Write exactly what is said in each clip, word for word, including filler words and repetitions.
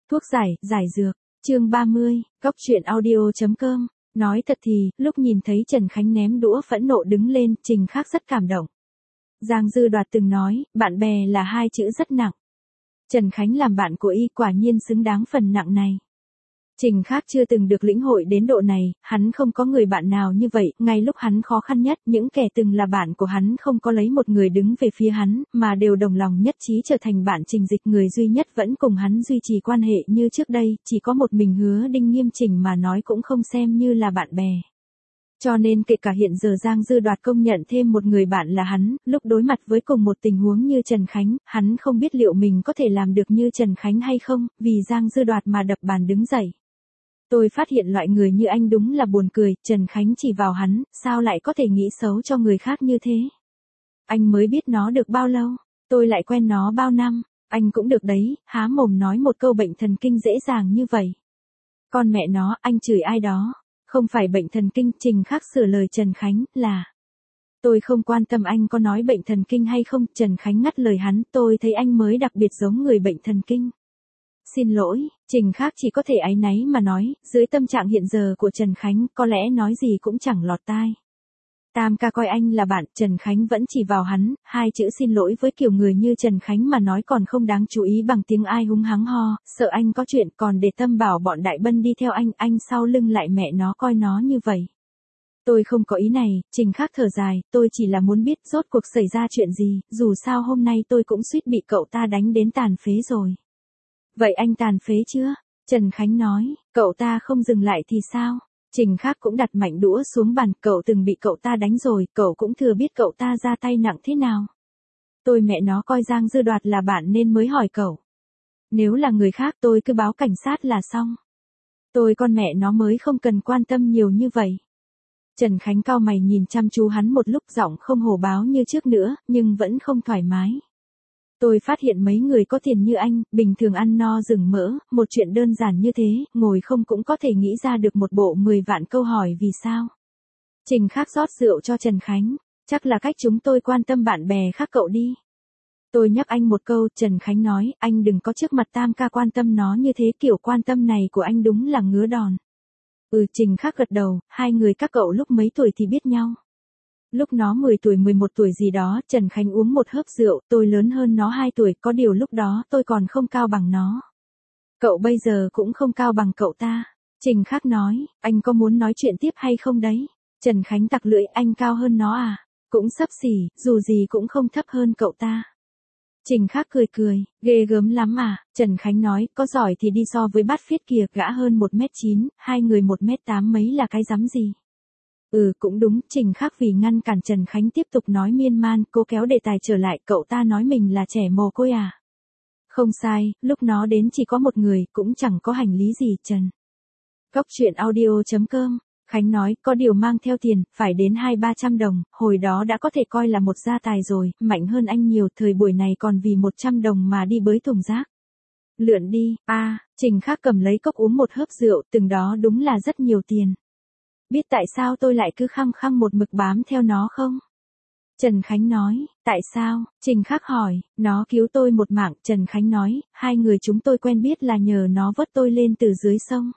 Thuốc giải, giải dược, chương ba mươi, góc truyện audio chấm com. Nói thật thì, lúc nhìn thấy Trần Khánh ném đũa phẫn nộ đứng lên, Trình Khắc rất cảm động. Giang Dư Đoạt từng nói, bạn bè là hai chữ rất nặng. Trần Khánh làm bạn của y quả nhiên xứng đáng phần nặng này. Trình Khắc chưa từng được lĩnh hội đến độ này, hắn không có người bạn nào như vậy, ngay lúc hắn khó khăn nhất, những kẻ từng là bạn của hắn không có lấy một người đứng về phía hắn, mà đều đồng lòng nhất trí trở thành bạn Trình Dịch, người duy nhất vẫn cùng hắn duy trì quan hệ như trước đây, chỉ có một mình Hứa Đinh Nghiêm Trình mà nói cũng không xem như là bạn bè. Cho nên kể cả hiện giờ Giang Dư Đoạt công nhận thêm một người bạn là hắn, lúc đối mặt với cùng một tình huống như Trần Khánh, hắn không biết liệu mình có thể làm được như Trần Khánh hay không, vì Giang Dư Đoạt mà đập bàn đứng dậy. Tôi phát hiện loại người như anh đúng là buồn cười, Trần Khánh chỉ vào hắn, sao lại có thể nghĩ xấu cho người khác như thế? Anh mới biết nó được bao lâu, tôi lại quen nó bao năm, anh cũng được đấy, há mồm nói một câu bệnh thần kinh dễ dàng như vậy. Con mẹ nó, anh chửi ai đó, không phải bệnh thần kinh, Trình Khắc sửa lời Trần Khánh, là. Tôi không quan tâm anh có nói bệnh thần kinh hay không, Trần Khánh ngắt lời hắn, tôi thấy anh mới đặc biệt giống người bệnh thần kinh. Xin lỗi, Trình Khắc chỉ có thể áy náy mà nói, dưới tâm trạng hiện giờ của Trần Khánh, có lẽ nói gì cũng chẳng lọt tai. Tam ca coi anh là bạn, Trần Khánh vẫn chỉ vào hắn, hai chữ xin lỗi với kiểu người như Trần Khánh mà nói còn không đáng chú ý bằng tiếng ai húng hắng ho, sợ anh có chuyện còn để tâm bảo bọn Đại Bân đi theo anh, anh sau lưng lại mẹ nó coi nó như vậy. Tôi không có ý này, Trình Khắc thở dài, tôi chỉ là muốn biết rốt cuộc xảy ra chuyện gì, dù sao hôm nay tôi cũng suýt bị cậu ta đánh đến tàn phế rồi. Vậy anh tàn phế chưa? Trần Khánh nói, cậu ta không dừng lại thì sao? Trình Khắc cũng đặt mạnh đũa xuống bàn, cậu từng bị cậu ta đánh rồi, cậu cũng thừa biết cậu ta ra tay nặng thế nào. Tôi mẹ nó coi Giang Dư Đoạt là bạn nên mới hỏi cậu. Nếu là người khác tôi cứ báo cảnh sát là xong. Tôi con mẹ nó mới không cần quan tâm nhiều như vậy. Trần Khánh cau mày nhìn chăm chú hắn một lúc, giọng không hổ báo như trước nữa, nhưng vẫn không thoải mái. Tôi phát hiện mấy người có tiền như anh, bình thường ăn no rừng mỡ, một chuyện đơn giản như thế, ngồi không cũng có thể nghĩ ra được một bộ mười vạn câu hỏi vì sao. Trình Khắc rót rượu cho Trần Khánh, chắc là cách chúng tôi quan tâm bạn bè khác cậu đi. Tôi nhắc anh một câu, Trần Khánh nói, anh đừng có trước mặt Tam ca quan tâm nó như thế, kiểu quan tâm này của anh đúng là ngứa đòn. Ừ, Trình Khắc gật đầu, hai người các cậu lúc mấy tuổi thì biết nhau. Lúc nó mười tuổi mười một tuổi gì đó, Trần Khánh uống một hớp rượu, tôi lớn hơn nó hai tuổi, có điều lúc đó tôi còn không cao bằng nó. Cậu bây giờ cũng không cao bằng cậu ta. Trình Khắc nói, anh có muốn nói chuyện tiếp hay không đấy? Trần Khánh tặc lưỡi, anh cao hơn nó à? Cũng xấp xỉ, dù gì cũng không thấp hơn cậu ta. Trình Khắc cười cười, ghê gớm lắm à? Trần Khánh nói, có giỏi thì đi so với Bát Phiết kia, gã hơn một mét chín, hai người một mét tám mấy là cái rắm gì? Ừ cũng đúng, Trình Khắc vì ngăn cản Trần Khánh tiếp tục nói miên man, cố kéo đề tài trở lại, cậu ta nói mình là trẻ mồ côi à? Không sai, lúc nó đến chỉ có một người, cũng chẳng có hành lý gì, Trần. Góc truyện audio chấm com, Khánh nói, có điều mang theo tiền, phải đến hai ba trăm đồng, hồi đó đã có thể coi là một gia tài rồi, mạnh hơn anh nhiều, thời buổi này còn vì một trăm đồng mà đi bới thùng rác. Lượn đi, a à, Trình Khắc cầm lấy cốc uống một hớp rượu, từng đó đúng là rất nhiều tiền. Biết tại sao tôi lại cứ khăng khăng một mực bám theo nó không? Trần Khánh nói, tại sao? Trình Khắc hỏi, nó cứu tôi một mạng, Trần Khánh nói, hai người chúng tôi quen biết là nhờ nó vớt tôi lên từ dưới sông.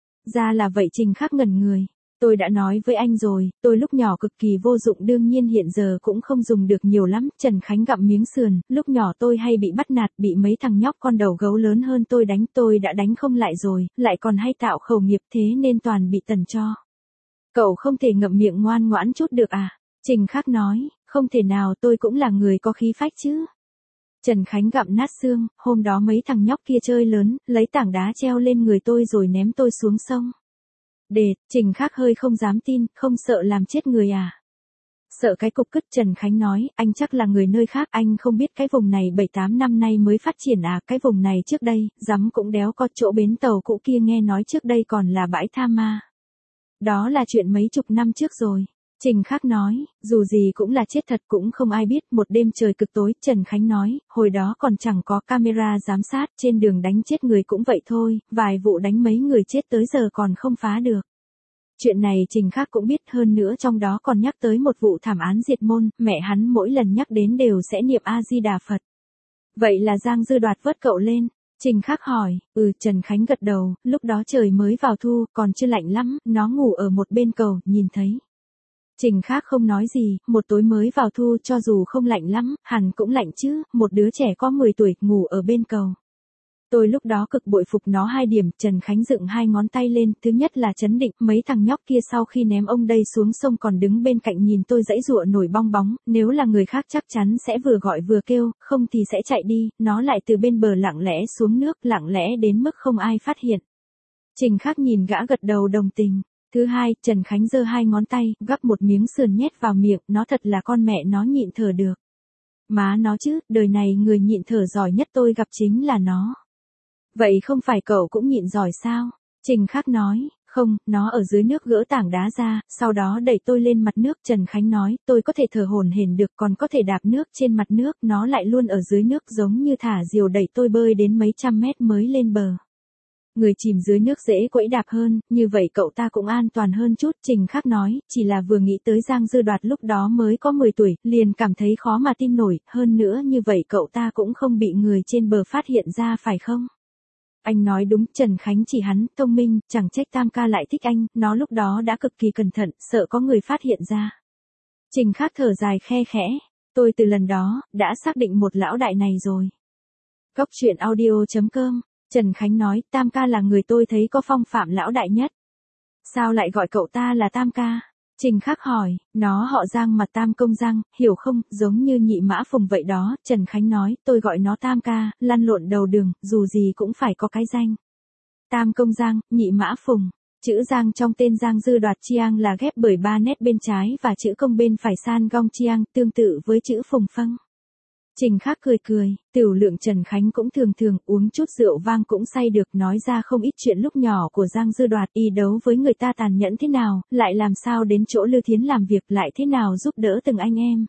Ra là vậy, Trình Khắc ngẩn người. Tôi đã nói với anh rồi, tôi lúc nhỏ cực kỳ vô dụng, đương nhiên hiện giờ cũng không dùng được nhiều lắm. Trần Khánh gặm miếng sườn, lúc nhỏ tôi hay bị bắt nạt, bị mấy thằng nhóc con đầu gấu lớn hơn tôi đánh, tôi đã đánh không lại rồi, lại còn hay tạo khẩu nghiệp, thế nên toàn bị tần cho. Cậu không thể ngậm miệng ngoan ngoãn chút được à? Trình Khắc nói, không thể nào, tôi cũng là người có khí phách chứ. Trần Khánh gặm nát xương, hôm đó mấy thằng nhóc kia chơi lớn, lấy tảng đá treo lên người tôi rồi ném tôi xuống sông. Đệt, Trình Khắc hơi không dám tin, không sợ làm chết người à? Sợ cái cục cứt, Trần Khánh nói, anh chắc là người nơi khác, anh không biết cái vùng này bảy tám năm nay mới phát triển à, cái vùng này trước đây, dắm cũng đéo có, chỗ bến tàu cũ kia nghe nói trước đây còn là bãi tha ma. Đó là chuyện mấy chục năm trước rồi. Trình Khắc nói, dù gì cũng là chết thật, cũng không ai biết. Một đêm trời cực tối, Trần Khánh nói, hồi đó còn chẳng có camera giám sát, trên đường đánh chết người cũng vậy thôi, vài vụ đánh mấy người chết tới giờ còn không phá được. Chuyện này Trình Khắc cũng biết, hơn nữa trong đó còn nhắc tới một vụ thảm án diệt môn, mẹ hắn mỗi lần nhắc đến đều sẽ niệm A Di Đà Phật. Vậy là Giang Dư Đoạt vớt cậu lên. Trình Khắc hỏi, ừ, Trần Khánh gật đầu, lúc đó trời mới vào thu, còn chưa lạnh lắm, nó ngủ ở một bên cầu, nhìn thấy. Trình Khắc không nói gì, một tối mới vào thu cho dù không lạnh lắm, hẳn cũng lạnh chứ, một đứa trẻ có mười tuổi, ngủ ở bên cầu. Tôi lúc đó cực bội phục nó hai điểm, Trần Khánh dựng hai ngón tay lên, thứ nhất là chấn định, mấy thằng nhóc kia sau khi ném ông đây xuống sông còn đứng bên cạnh nhìn tôi giãy giụa nổi bong bóng, nếu là người khác chắc chắn sẽ vừa gọi vừa kêu, không thì sẽ chạy đi, nó lại từ bên bờ lặng lẽ xuống nước, lặng lẽ đến mức không ai phát hiện. Trình Khắc nhìn gã gật đầu đồng tình. Thứ hai, Trần Khánh giơ hai ngón tay, gắp một miếng sườn nhét vào miệng, nó thật là con mẹ nó nhịn thở được. Má nó chứ, đời này người nhịn thở giỏi nhất tôi gặp chính là nó. Vậy không phải cậu cũng nhịn giỏi sao? Trình Khắc nói, không, nó ở dưới nước gỡ tảng đá ra, sau đó đẩy tôi lên mặt nước. Trần Khánh nói, tôi có thể thở hổn hển được, còn có thể đạp nước trên mặt nước, nó lại luôn ở dưới nước giống như thả diều đẩy tôi bơi đến mấy trăm mét mới lên bờ. Người chìm dưới nước dễ quẫy đạp hơn, như vậy cậu ta cũng an toàn hơn chút. Trình Khắc nói, chỉ là vừa nghĩ tới Giang Dư Đoạt lúc đó mới có mười tuổi, liền cảm thấy khó mà tin nổi, hơn nữa như vậy cậu ta cũng không bị người trên bờ phát hiện ra phải không? Anh nói đúng, Trần Khánh chỉ hắn, thông minh, chẳng trách Tam ca lại thích anh, nó lúc đó đã cực kỳ cẩn thận, sợ có người phát hiện ra. Trình Khắc thở dài khe khẽ, tôi từ lần đó, đã xác định một lão đại này rồi. Góc truyện audio chấm com, Trần Khánh nói, Tam ca là người tôi thấy có phong phạm lão đại nhất. Sao lại gọi cậu ta là Tam ca? Trình Khắc hỏi, nó họ Giang mà Tam công Giang, hiểu không, giống như Nhị Mã Phùng vậy đó. Trần Khánh nói, tôi gọi nó Tam ca, lăn lộn đầu đường, dù gì cũng phải có cái danh. Tam công Giang, Nhị Mã Phùng. Chữ Giang trong tên Giang Dư Đoạt Chiang là ghép bởi ba nét bên trái và chữ công bên phải san gong Chiang, tương tự với chữ Phùng Phăng. Trình Khắc cười cười, tiểu lượng Trần Khánh cũng thường thường, uống chút rượu vang cũng say được, nói ra không ít chuyện lúc nhỏ của Giang Dư Đoạt, y đấu với người ta tàn nhẫn thế nào, lại làm sao đến chỗ Lưu Thiến làm việc, lại thế nào giúp đỡ từng anh em.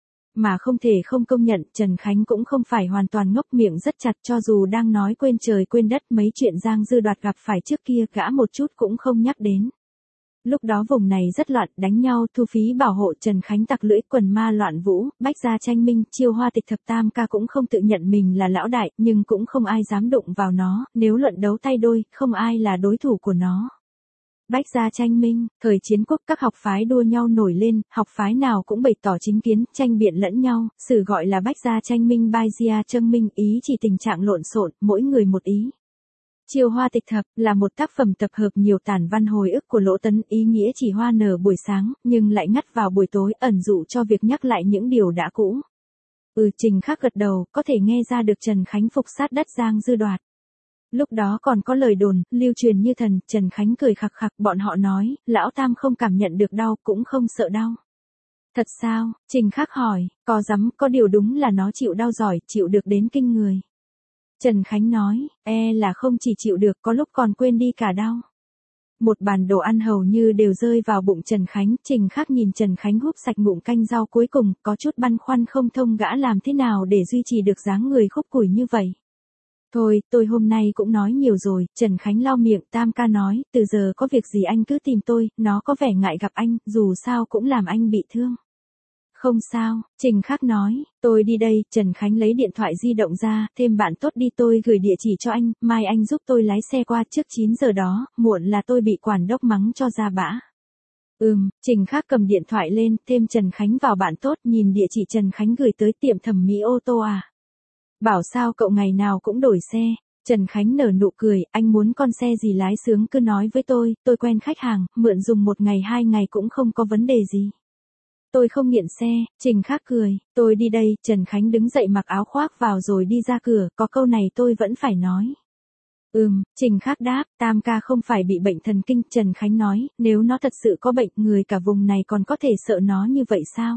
Mà không thể không công nhận, Trần Khánh cũng không phải hoàn toàn ngốc, miệng rất chặt, cho dù đang nói quên trời quên đất, mấy chuyện Giang Dư Đoạt gặp phải trước kia gã một chút cũng không nhắc đến. Lúc đó vùng này rất loạn, đánh nhau, thu phí bảo hộ, Trần Khánh tặc lưỡi, quần ma loạn vũ, bách gia tranh minh, Chiêu Hoa Tịch Thập Tam ca cũng không tự nhận mình là lão đại, nhưng cũng không ai dám đụng vào nó, nếu luận đấu tay đôi, không ai là đối thủ của nó. Bách gia tranh minh, thời chiến quốc các học phái đua nhau nổi lên, học phái nào cũng bày tỏ chính kiến, tranh biện lẫn nhau, sử gọi là bách gia tranh minh, bai gia tranh minh, ý chỉ tình trạng lộn xộn, mỗi người một ý. Chiêu Hoa Tịch Thập là một tác phẩm tập hợp nhiều tản văn hồi ức của Lỗ Tấn, ý nghĩa chỉ hoa nở buổi sáng, nhưng lại ngắt vào buổi tối, ẩn dụ cho việc nhắc lại những điều đã cũ. Ừ, Trình Khắc gật đầu, có thể nghe ra được Trần Khánh phục sát đất Giang Dư Đoạt. Lúc đó còn có lời đồn, lưu truyền như thần, Trần Khánh cười khặc khặc, bọn họ nói, lão Tam không cảm nhận được đau, cũng không sợ đau. Thật sao? Trình Khắc hỏi, có dám, có điều đúng là nó chịu đau giỏi, chịu được đến kinh người. Trần Khánh nói, e là không chỉ chịu được, có lúc còn quên đi cả đau. Một bàn đồ ăn hầu như đều rơi vào bụng Trần Khánh, Trình Khắc nhìn Trần Khánh húp sạch ngụm canh rau cuối cùng, có chút băn khoăn không thông gã làm thế nào để duy trì được dáng người khúc củi như vậy. Thôi, tôi hôm nay cũng nói nhiều rồi, Trần Khánh lau miệng, Tam ca nói, từ giờ có việc gì anh cứ tìm tôi, nó có vẻ ngại gặp anh, dù sao cũng làm anh bị thương. Không sao, Trình Khắc nói, tôi đi đây. Trần Khánh lấy điện thoại di động ra, thêm bạn tốt đi, tôi gửi địa chỉ cho anh, mai anh giúp tôi lái xe qua trước chín giờ đó, muộn là tôi bị quản đốc mắng cho ra bã. Ừm, Trình Khắc cầm điện thoại lên, thêm Trần Khánh vào bạn tốt, nhìn địa chỉ Trần Khánh gửi tới tiệm thẩm mỹ ô tô à. Bảo sao cậu ngày nào cũng đổi xe. Trần Khánh nở nụ cười, anh muốn con xe gì lái sướng cứ nói với tôi, tôi quen khách hàng, mượn dùng một ngày hai ngày cũng không có vấn đề gì. Tôi không nghiện xe. Trình Khắc cười, tôi đi đây. Trần Khánh đứng dậy mặc áo khoác vào rồi đi ra cửa, có câu này tôi vẫn phải nói. Ừm, Trình Khắc đáp, Tam ca không phải bị bệnh thần kinh. Trần Khánh nói, nếu nó thật sự có bệnh, người cả vùng này còn có thể sợ nó như vậy sao?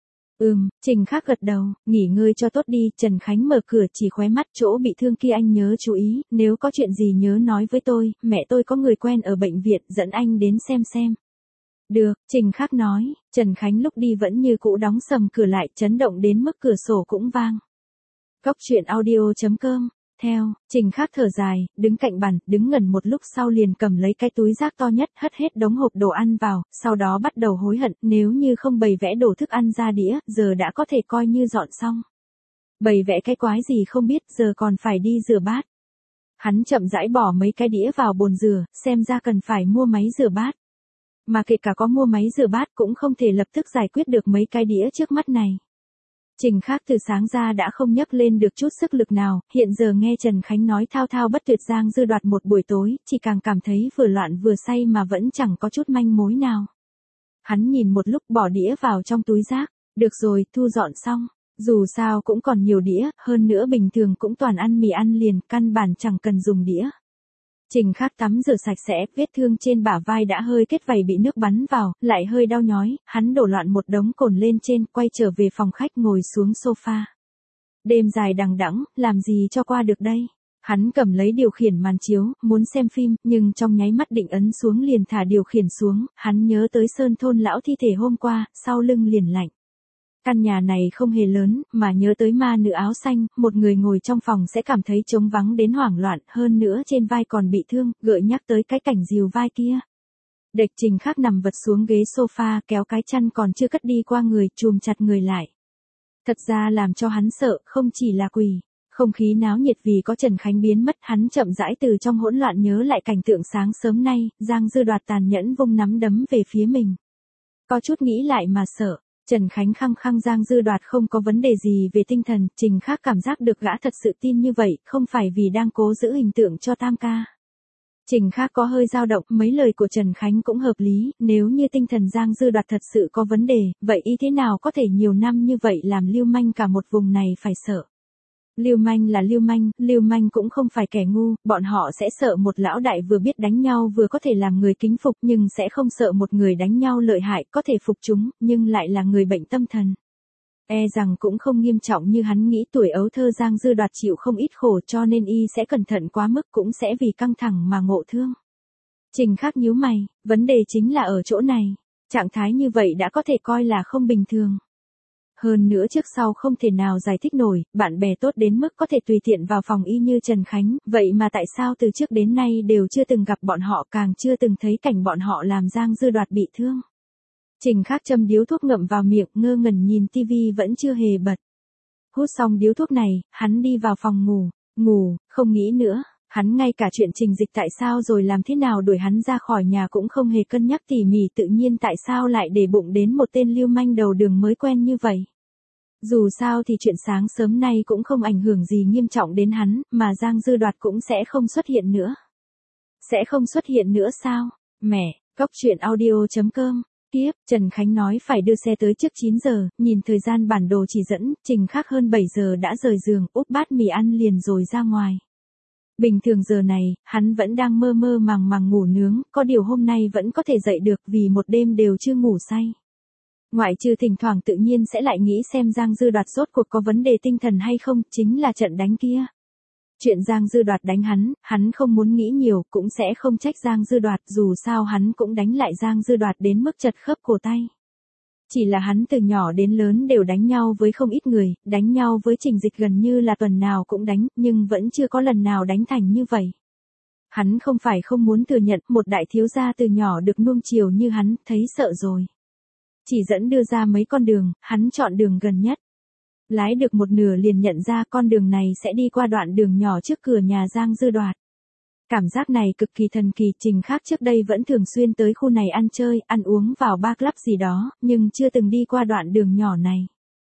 Ừm, Trình Khắc gật đầu, nghỉ ngơi cho tốt đi. Trần Khánh mở cửa, chỉ khóe mắt, chỗ bị thương kia anh nhớ chú ý, nếu có chuyện gì nhớ nói với tôi, mẹ tôi có người quen ở bệnh viện, dẫn anh đến xem xem. Được, Trình Khắc nói. Trần Khánh lúc đi vẫn như cũ đóng sầm cửa lại, chấn động đến mức cửa sổ cũng vang. Góc truyện audio chấm com. Theo, Trình Khắc thở dài, đứng cạnh bàn, đứng ngẩn một lúc sau liền cầm lấy cái túi rác to nhất, hất hết đống hộp đồ ăn vào, sau đó bắt đầu hối hận, nếu như không bày vẽ đồ thức ăn ra đĩa, giờ đã có thể coi như dọn xong. Bày vẽ cái quái gì không biết, giờ còn phải đi rửa bát. Hắn chậm rãi bỏ mấy cái đĩa vào bồn rửa, xem ra cần phải mua máy rửa bát. Mà kể cả có mua máy rửa bát cũng không thể lập tức giải quyết được mấy cái đĩa trước mắt này. Trình Khác từ sáng ra đã không nhấc lên được chút sức lực nào, hiện giờ nghe Trần Khánh nói thao thao bất tuyệt Giang Dư Đoạt một buổi tối, chỉ càng cảm thấy vừa loạn vừa say mà vẫn chẳng có chút manh mối nào. Hắn nhìn một lúc bỏ đĩa vào trong túi rác, được rồi, thu dọn xong, dù sao cũng còn nhiều đĩa, hơn nữa bình thường cũng toàn ăn mì ăn liền, căn bản chẳng cần dùng đĩa. Trình Khác tắm rửa sạch sẽ, vết thương trên bả vai đã hơi kết vảy bị nước bắn vào, lại hơi đau nhói, hắn đổ loạn một đống cồn lên trên, quay trở về phòng khách ngồi xuống sofa. Đêm dài đằng đẵng, làm gì cho qua được đây? Hắn cầm lấy điều khiển màn chiếu, muốn xem phim, nhưng trong nháy mắt định ấn xuống liền thả điều khiển xuống, hắn nhớ tới Sơn Thôn lão thi thể hôm qua, sau lưng liền lạnh. Căn nhà này không hề lớn, mà nhớ tới ma nữ áo xanh, một người ngồi trong phòng sẽ cảm thấy trống vắng đến hoảng loạn, hơn nữa trên vai còn bị thương, gợi nhắc tới cái cảnh dìu vai kia. Địch Trình Khác nằm vật xuống ghế sofa, kéo cái chăn còn chưa cất đi qua người, chùm chặt người lại. Thật ra làm cho hắn sợ, không chỉ là quỷ. Không khí náo nhiệt vì có Trần Khánh biến mất, hắn chậm rãi từ trong hỗn loạn nhớ lại cảnh tượng sáng sớm nay, Giang Dư Đoạt tàn nhẫn vung nắm đấm về phía mình. Có chút nghĩ lại mà sợ. Trần Khánh khăng khăng Giang Dư Đoạt không có vấn đề gì về tinh thần, Trình Khác cảm giác được gã thật sự tin như vậy, không phải vì đang cố giữ hình tượng cho Tam ca. Trình Khác có hơi dao động, mấy lời của Trần Khánh cũng hợp lý, nếu như tinh thần Giang Dư Đoạt thật sự có vấn đề, vậy y thế nào có thể nhiều năm như vậy làm lưu manh cả một vùng này phải sợ. Lưu manh là lưu manh, lưu manh cũng không phải kẻ ngu, bọn họ sẽ sợ một lão đại vừa biết đánh nhau vừa có thể làm người kính phục nhưng sẽ không sợ một người đánh nhau lợi hại có thể phục chúng, nhưng lại là người bệnh tâm thần. E rằng cũng không nghiêm trọng như hắn nghĩ, tuổi ấu thơ Giang Dư Đoạt chịu không ít khổ cho nên y sẽ cẩn thận quá mức, cũng sẽ vì căng thẳng mà ngộ thương. Trình Khác nhíu mày, vấn đề chính là ở chỗ này, trạng thái như vậy đã có thể coi là không bình thường. Hơn nữa trước sau không thể nào giải thích nổi, bạn bè tốt đến mức có thể tùy tiện vào phòng y như Trần Khánh, vậy mà tại sao từ trước đến nay đều chưa từng gặp bọn họ, càng chưa từng thấy cảnh bọn họ làm Giang Dư Đoạt bị thương. Trình Khác châm điếu thuốc ngậm vào miệng, ngơ ngẩn nhìn tivi vẫn chưa hề bật. Hút xong điếu thuốc này, hắn đi vào phòng ngủ, ngủ, không nghĩ nữa. Hắn ngay cả chuyện Trình Dịch tại sao rồi làm thế nào đuổi hắn ra khỏi nhà cũng không hề cân nhắc tỉ mỉ, tự nhiên tại sao lại để bụng đến một tên lưu manh đầu đường mới quen như vậy. Dù sao thì chuyện sáng sớm nay cũng không ảnh hưởng gì nghiêm trọng đến hắn, mà Giang Dư Đoạt cũng sẽ không xuất hiện nữa. Sẽ không xuất hiện nữa sao? Mẹ, cóc truyện audio chấm com. Tiếp, Trần Khánh nói phải đưa xe tới trước chín giờ, nhìn thời gian bản đồ chỉ dẫn, Trình Khác hơn bảy giờ đã rời giường, úp bát mì ăn liền rồi ra ngoài. Bình thường giờ này, hắn vẫn đang mơ mơ màng màng ngủ nướng, có điều hôm nay vẫn có thể dậy được vì một đêm đều chưa ngủ say. Ngoại trừ thỉnh thoảng tự nhiên sẽ lại nghĩ xem Giang Dư Đoạt rốt cuộc có vấn đề tinh thần hay không, chính là trận đánh kia. Chuyện Giang Dư Đoạt đánh hắn, hắn không muốn nghĩ nhiều, cũng sẽ không trách Giang Dư Đoạt, dù sao hắn cũng đánh lại Giang Dư Đoạt đến mức chật khớp cổ tay. Chỉ là hắn từ nhỏ đến lớn đều đánh nhau với không ít người, đánh nhau với Trình Dịch gần như là tuần nào cũng đánh, nhưng vẫn chưa có lần nào đánh thành như vậy. Hắn không phải không muốn thừa nhận, một đại thiếu gia từ nhỏ được nuông chiều như hắn, thấy sợ rồi. Chỉ dẫn đưa ra mấy con đường, hắn chọn đường gần nhất. Lái được một nửa liền nhận ra con đường này sẽ đi qua đoạn đường nhỏ trước cửa nhà Giang Dư Đoạt. Cảm giác này cực kỳ thần kỳ, Trình Khác trước đây vẫn thường xuyên tới khu này ăn chơi, ăn uống vào bar club gì đó, nhưng chưa từng đi qua đoạn đường nhỏ này.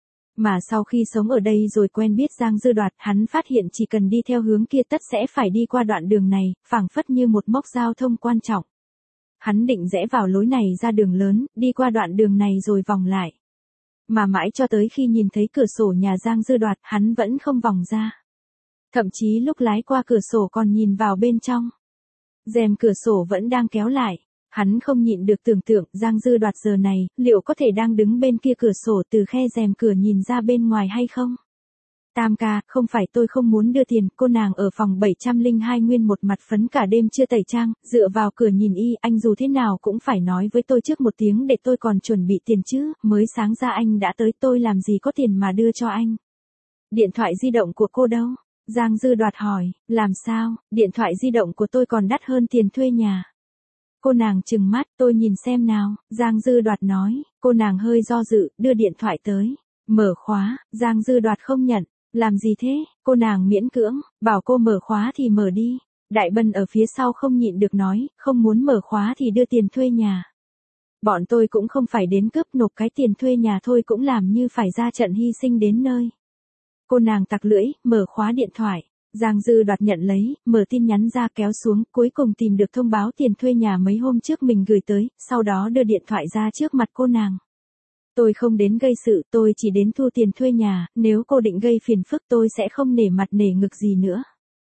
Mà sau khi sống ở đây rồi quen biết Giang Dư Đoạt, hắn phát hiện chỉ cần đi theo hướng kia tất sẽ phải đi qua đoạn đường này, phảng phất như một mốc giao thông quan trọng. Hắn định rẽ vào lối này ra đường lớn, đi qua đoạn đường này rồi vòng lại. Mà mãi cho tới khi nhìn thấy cửa sổ nhà Giang Dư Đoạt, hắn vẫn không vòng ra. Thậm chí lúc lái qua cửa sổ còn nhìn vào bên trong. Rèm cửa sổ vẫn đang kéo lại. Hắn không nhịn được tưởng tượng Giang Dư Đoạt giờ này, liệu có thể đang đứng bên kia cửa sổ từ khe rèm cửa nhìn ra bên ngoài hay không? Tam ca, không phải tôi không muốn đưa tiền, cô nàng ở phòng bảy trăm lẻ hai nguyên một mặt phấn cả đêm chưa tẩy trang, dựa vào cửa nhìn y, anh dù thế nào cũng phải nói với tôi trước một tiếng để tôi còn chuẩn bị tiền chứ, mới sáng ra anh đã tới, tôi làm gì có tiền mà đưa cho anh. Điện thoại di động của cô đâu? Giang Dư Đoạt hỏi, làm sao, điện thoại di động của tôi còn đắt hơn tiền thuê nhà. Cô nàng trừng mắt, tôi nhìn xem nào, Giang Dư Đoạt nói, cô nàng hơi do dự, đưa điện thoại tới, mở khóa, Giang Dư Đoạt không nhận, làm gì thế, cô nàng miễn cưỡng, bảo cô mở khóa thì mở đi, Đại Bân ở phía sau không nhịn được nói, không muốn mở khóa thì đưa tiền thuê nhà. Bọn tôi cũng không phải đến cướp, nộp cái tiền thuê nhà thôi cũng làm như phải ra trận hy sinh đến nơi. Cô nàng tặc lưỡi, mở khóa điện thoại. Giang Dư Đoạt nhận lấy, mở tin nhắn ra kéo xuống, cuối cùng tìm được thông báo tiền thuê nhà mấy hôm trước mình gửi tới, sau đó đưa điện thoại ra trước mặt cô nàng. Tôi không đến gây sự, tôi chỉ đến thu tiền thuê nhà, nếu cô định gây phiền phức tôi sẽ không nể mặt nể ngực gì nữa.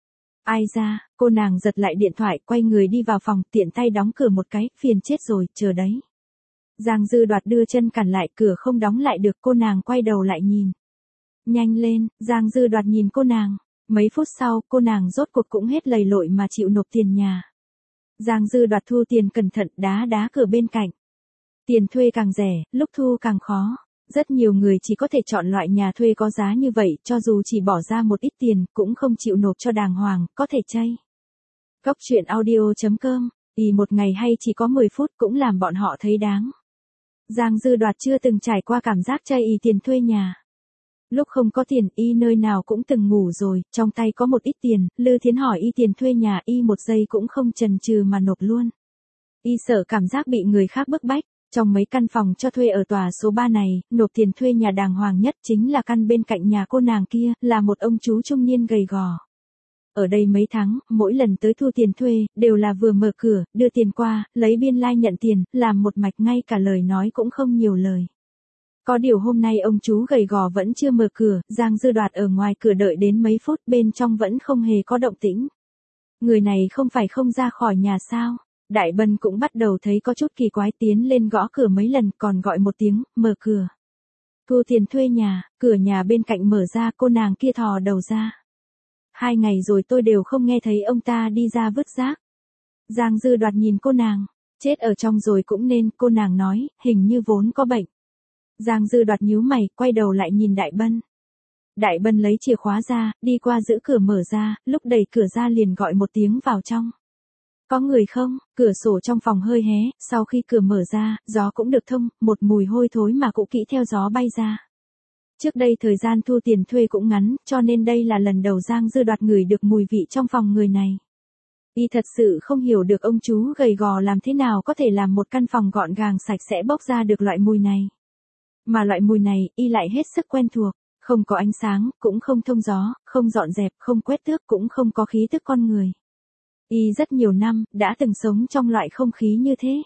Ai ra, cô nàng giật lại điện thoại, quay người đi vào phòng, tiện tay đóng cửa một cái, phiền chết rồi, chờ đấy. Giang Dư Đoạt đưa chân cản lại, cửa không đóng lại được, cô nàng quay đầu lại nhìn. Nhanh lên, Giang Dư Đoạt nhìn cô nàng. Mấy phút sau, cô nàng rốt cuộc cũng hết lầy lội mà chịu nộp tiền nhà. Giang Dư Đoạt thu tiền cẩn thận, đá đá cửa bên cạnh. Tiền thuê càng rẻ, lúc thu càng khó. Rất nhiều người chỉ có thể chọn loại nhà thuê có giá như vậy, cho dù chỉ bỏ ra một ít tiền, cũng không chịu nộp cho đàng hoàng, có thể chay. Góc truyện audio chấm com, ý một ngày hay chỉ có mười phút cũng làm bọn họ thấy đáng. Giang Dư Đoạt chưa từng trải qua cảm giác chay ý tiền thuê nhà. Lúc không có tiền, y nơi nào cũng từng ngủ rồi, trong tay có một ít tiền, Lư Thiến hỏi y tiền thuê nhà, y một giây cũng không chần chừ mà nộp luôn. Y sợ cảm giác bị người khác bức bách, trong mấy căn phòng cho thuê ở tòa số ba này, nộp tiền thuê nhà đàng hoàng nhất chính là căn bên cạnh nhà cô nàng kia, là một ông chú trung niên gầy gò. Ở đây mấy tháng, mỗi lần tới thu tiền thuê, đều là vừa mở cửa, đưa tiền qua, lấy biên lai like nhận tiền, làm một mạch ngay cả lời nói cũng không nhiều lời. Có điều hôm nay ông chú gầy gò vẫn chưa mở cửa, Giang Dư Đoạt ở ngoài cửa đợi đến mấy phút, bên trong vẫn không hề có động tĩnh. Người này không phải không ra khỏi nhà sao? Đại Bân cũng bắt đầu thấy có chút kỳ quái, tiến lên gõ cửa mấy lần, còn gọi một tiếng, mở cửa. Thu tiền thuê nhà, cửa nhà bên cạnh mở ra, cô nàng kia thò đầu ra. Hai ngày rồi tôi đều không nghe thấy ông ta đi ra vứt rác. Giang Dư Đoạt nhìn cô nàng, chết ở trong rồi cũng nên, cô nàng nói, hình như vốn có bệnh. Giang Dư Đoạt nhíu mày, quay đầu lại nhìn Đại Bân. Đại Bân lấy chìa khóa ra, đi qua giữ cửa mở ra, lúc đẩy cửa ra liền gọi một tiếng vào trong. Có người không? Cửa sổ trong phòng hơi hé, sau khi cửa mở ra, gió cũng được thông, một mùi hôi thối mà cũ kỹ theo gió bay ra. Trước đây thời gian thu tiền thuê cũng ngắn, cho nên đây là lần đầu Giang Dư Đoạt ngửi được mùi vị trong phòng người này. Y thật sự không hiểu được ông chú gầy gò làm thế nào có thể làm một căn phòng gọn gàng sạch sẽ bốc ra được loại mùi này. Mà loại mùi này, y lại hết sức quen thuộc, không có ánh sáng, cũng không thông gió, không dọn dẹp, không quét tước, cũng không có khí tức con người. Y rất nhiều năm, đã từng sống trong loại không khí như thế.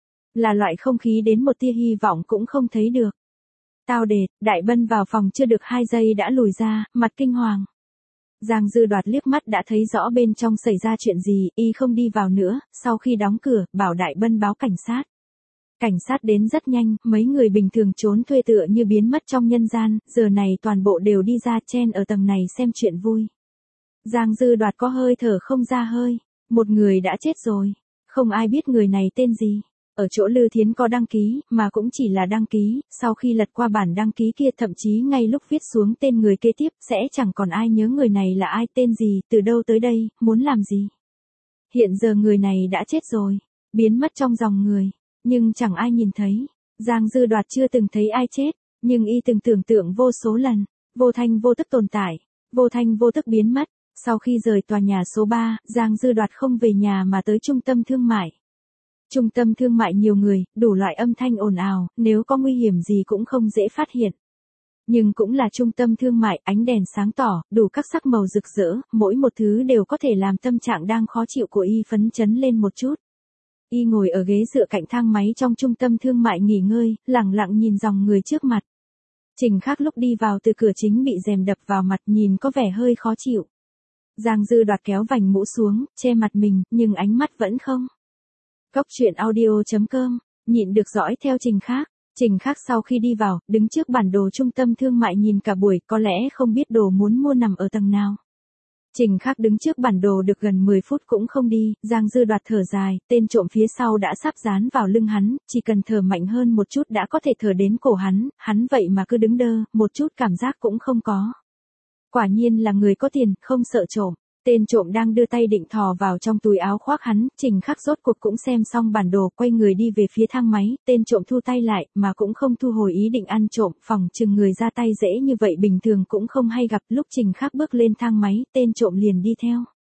Là loại không khí đến một tia hy vọng cũng không thấy được. Tao đệt, Đại Bân vào phòng chưa được hai giây đã lùi ra, mặt kinh hoàng. Giang Dư Đoạt liếc mắt đã thấy rõ bên trong xảy ra chuyện gì, y không đi vào nữa, sau khi đóng cửa, bảo Đại Bân báo cảnh sát. Cảnh sát đến rất nhanh, mấy người bình thường trốn thuê tựa như biến mất trong nhân gian, giờ này toàn bộ đều đi ra chen ở tầng này xem chuyện vui. Giang Dư Đoạt có hơi thở không ra hơi, một người đã chết rồi, không ai biết người này tên gì. Ở chỗ Lư Thiến có đăng ký, mà cũng chỉ là đăng ký, sau khi lật qua bản đăng ký kia thậm chí ngay lúc viết xuống tên người kế tiếp, sẽ chẳng còn ai nhớ người này là ai, tên gì, từ đâu tới đây, muốn làm gì. Hiện giờ người này đã chết rồi, biến mất trong dòng người, nhưng chẳng ai nhìn thấy. Giang Dư Đoạt chưa từng thấy ai chết, nhưng y từng tưởng tượng vô số lần, vô thanh vô tức tồn tại, vô thanh vô tức biến mất. Sau khi rời tòa nhà số ba, Giang Dư Đoạt không về nhà mà tới trung tâm thương mại. Trung tâm thương mại nhiều người, đủ loại âm thanh ồn ào, nếu có nguy hiểm gì cũng không dễ phát hiện. Nhưng cũng là trung tâm thương mại, ánh đèn sáng tỏ, đủ các sắc màu rực rỡ, mỗi một thứ đều có thể làm tâm trạng đang khó chịu của y phấn chấn lên một chút. Y ngồi ở ghế dựa cạnh thang máy trong trung tâm thương mại nghỉ ngơi, lặng lặng nhìn dòng người trước mặt. Trình Khắc lúc đi vào từ cửa chính bị rèm đập vào mặt, nhìn có vẻ hơi khó chịu. Giang Dư Đoạt kéo vành mũ xuống, che mặt mình, nhưng ánh mắt vẫn không. Góc truyện audio chấm com, nhịn được dõi theo Trình Khắc. Trình Khắc sau khi đi vào, đứng trước bản đồ trung tâm thương mại nhìn cả buổi, có lẽ không biết đồ muốn mua nằm ở tầng nào. Trình Khắc đứng trước bản đồ được gần mười phút cũng không đi, Giang Dư Đoạt thở dài, tên trộm phía sau đã sắp dán vào lưng hắn, chỉ cần thở mạnh hơn một chút đã có thể thở đến cổ hắn, hắn vậy mà cứ đứng đơ, một chút cảm giác cũng không có. Quả nhiên là người có tiền, không sợ trộm. Tên trộm đang đưa tay định thò vào trong túi áo khoác hắn, Trình Khắc rốt cuộc cũng xem xong bản đồ, quay người đi về phía thang máy, tên trộm thu tay lại, mà cũng không thu hồi ý định ăn trộm, phòng chừng người ra tay dễ như vậy bình thường cũng không hay gặp, lúc Trình Khắc bước lên thang máy, tên trộm liền đi theo.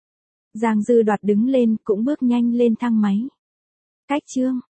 Giang Dư Đoạt đứng lên, cũng bước nhanh lên thang máy. Cách chương